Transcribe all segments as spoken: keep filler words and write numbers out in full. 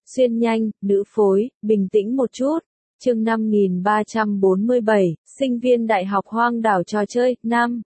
Xuyên nhanh, nữ phối, bình tĩnh một chút. Chương năm nghìn ba trăm bốn mươi bảy, sinh viên đại học hoang đảo trò chơi, năm.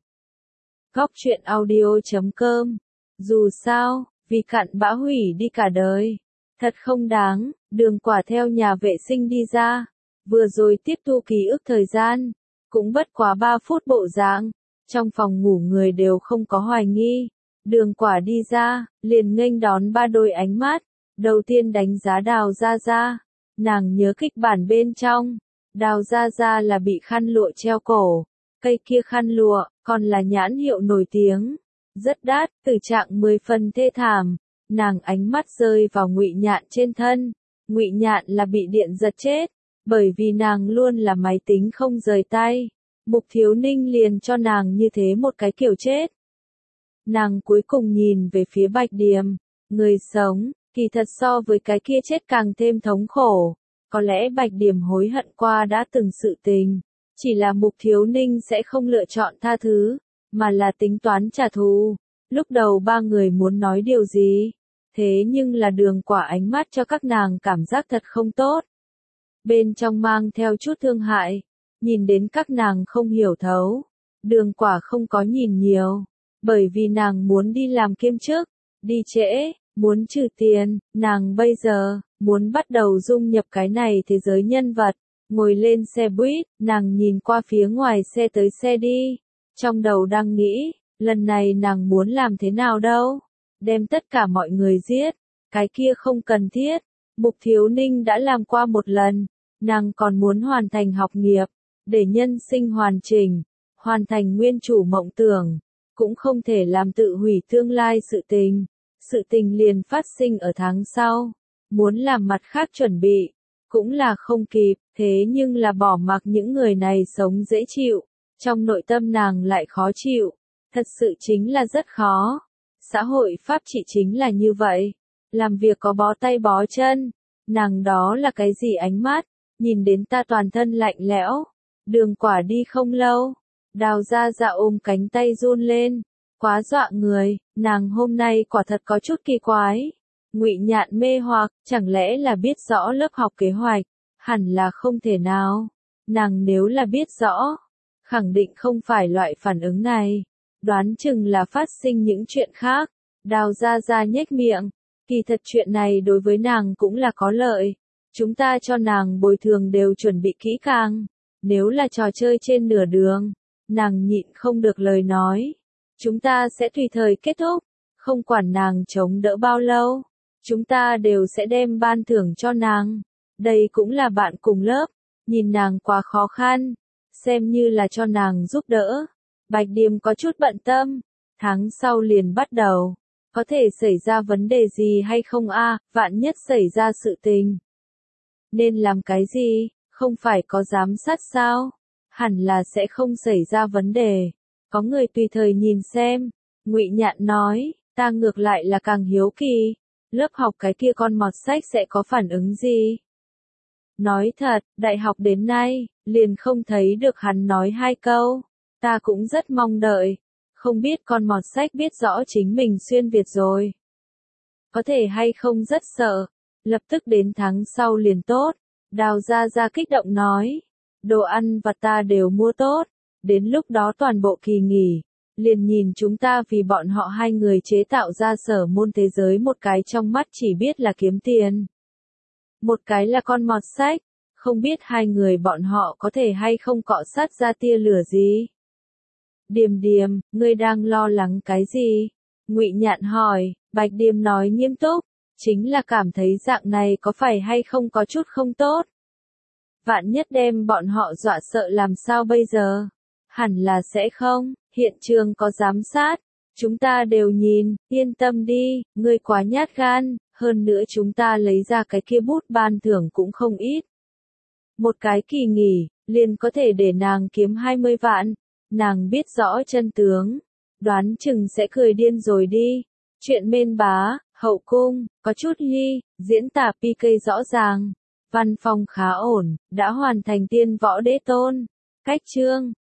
Góc truyện audio chấm com. Dù sao, vì cặn bã hủy đi cả đời. Thật không đáng, Đường Quả theo nhà vệ sinh đi ra. Vừa rồi tiếp thu ký ức thời gian. Cũng bất quá ba phút bộ dạng. Trong phòng ngủ người đều không có hoài nghi. Đường Quả đi ra, liền nghênh đón ba đôi ánh mắt. Đầu tiên đánh giá Đào Gia Gia. Nàng nhớ kịch bản bên trong. Đào Gia Gia là bị khăn lụa treo cổ. Cây kia khăn lụa, còn là nhãn hiệu nổi tiếng. Rất đắt, tử trạng mười phần thê thảm. Nàng ánh mắt rơi vào Ngụy Nhạn trên thân. Ngụy Nhạn là bị điện giật chết. Bởi vì nàng luôn là máy tính không rời tay. Mục Thiếu Ninh liền cho nàng như thế một cái kiểu chết. Nàng cuối cùng nhìn về phía Bạch Điềm. Người sống, kỳ thật so với cái kia chết càng thêm thống khổ. Có lẽ Bạch Điềm hối hận qua đã từng sự tình. Chỉ là Mục Thiếu Ninh sẽ không lựa chọn tha thứ, mà là tính toán trả thù. Lúc đầu ba người muốn nói điều gì, thế nhưng là Đường Quả ánh mắt cho các nàng cảm giác thật không tốt. Bên trong mang theo chút thương hại, nhìn đến các nàng không hiểu thấu. Đường Quả không có nhìn nhiều, bởi vì nàng muốn đi làm kiêm chức, đi trễ, muốn trừ tiền, nàng bây giờ, muốn bắt đầu dung nhập cái này thế giới nhân vật. Ngồi lên xe buýt, nàng nhìn qua phía ngoài xe tới xe đi. Trong đầu đang nghĩ, lần này nàng muốn làm thế nào đâu. Đem tất cả mọi người giết. Cái kia không cần thiết. Mục Thiếu Ninh đã làm qua một lần. Nàng còn muốn hoàn thành học nghiệp. Để nhân sinh hoàn chỉnh. Hoàn thành nguyên chủ mộng tưởng. Cũng không thể làm tự hủy tương lai sự tình. Sự tình liền phát sinh ở tháng sau. Muốn làm mặt khác chuẩn bị. Cũng là không kịp, thế nhưng là bỏ mặc những người này sống dễ chịu. Trong nội tâm nàng lại khó chịu. Thật sự chính là rất khó. Xã hội pháp trị chính là như vậy. Làm việc có bó tay bó chân. Nàng đó là cái gì ánh mắt. Nhìn đến ta toàn thân lạnh lẽo. Đường Quả đi không lâu. Đào Gia Gia ôm cánh tay run lên. Quá dọa người, nàng hôm nay quả thật có chút kỳ quái. Ngụy Nhạn mê hoặc, chẳng lẽ là biết rõ lớp học kế hoạch? Hẳn là không thể nào. Nàng nếu là biết rõ, khẳng định không phải loại phản ứng này. Đoán chừng là phát sinh những chuyện khác. Đào Gia Gia nhếch miệng. Kỳ thật chuyện này đối với nàng cũng là có lợi. Chúng ta cho nàng bồi thường đều chuẩn bị kỹ càng. Nếu là trò chơi trên nửa đường, nàng nhịn không được lời nói. Chúng ta sẽ tùy thời kết thúc. Không quản nàng chống đỡ bao lâu. Chúng ta đều sẽ đem ban thưởng cho nàng. Đây cũng là bạn cùng lớp. Nhìn nàng quá khó khăn. Xem như là cho nàng giúp đỡ. Bạch Điềm có chút bận tâm. Tháng sau liền bắt đầu. Có thể xảy ra vấn đề gì hay không a? Vạn nhất xảy ra sự tình. Nên làm cái gì? Không phải có giám sát sao? Hẳn là sẽ không xảy ra vấn đề. Có người tùy thời nhìn xem. Ngụy Nhạn nói. Ta ngược lại là càng hiếu kỳ. Lớp học cái kia con mọt sách sẽ có phản ứng gì? Nói thật, đại học đến nay, liền không thấy được hắn nói hai câu. Ta cũng rất mong đợi. Không biết con mọt sách biết rõ chính mình xuyên Việt rồi. Có thể hay không rất sợ. Lập tức đến tháng sau liền tốt. Đào Gia Gia kích động nói. Đồ ăn và ta đều mua tốt. Đến lúc đó toàn bộ kỳ nghỉ. Liền nhìn chúng ta vì bọn họ hai người chế tạo ra sở môn thế giới, một cái trong mắt chỉ biết là kiếm tiền. Một cái là con mọt sách, không biết hai người bọn họ có thể hay không cọ sát ra tia lửa gì. Điềm Điềm, ngươi đang lo lắng cái gì? Ngụy Nhạn hỏi. Bạch Điềm nói nghiêm túc, chính là cảm thấy dạng này có phải hay không có chút không tốt. Vạn nhất đem bọn họ dọa sợ làm sao bây giờ? Hẳn là sẽ không. Hiện trường có giám sát, chúng ta đều nhìn, yên tâm đi, ngươi quá nhát gan, hơn nữa chúng ta lấy ra cái kia bút ban thưởng cũng không ít. Một cái kỳ nghỉ, liền có thể để nàng kiếm hai mươi vạn, nàng biết rõ chân tướng, đoán chừng sẽ cười điên rồi đi. Chuyện mên bá, hậu cung, có chút ly, diễn tả pê ca rõ ràng, văn phong khá ổn, đã hoàn thành tiên võ đế tôn, cách chương.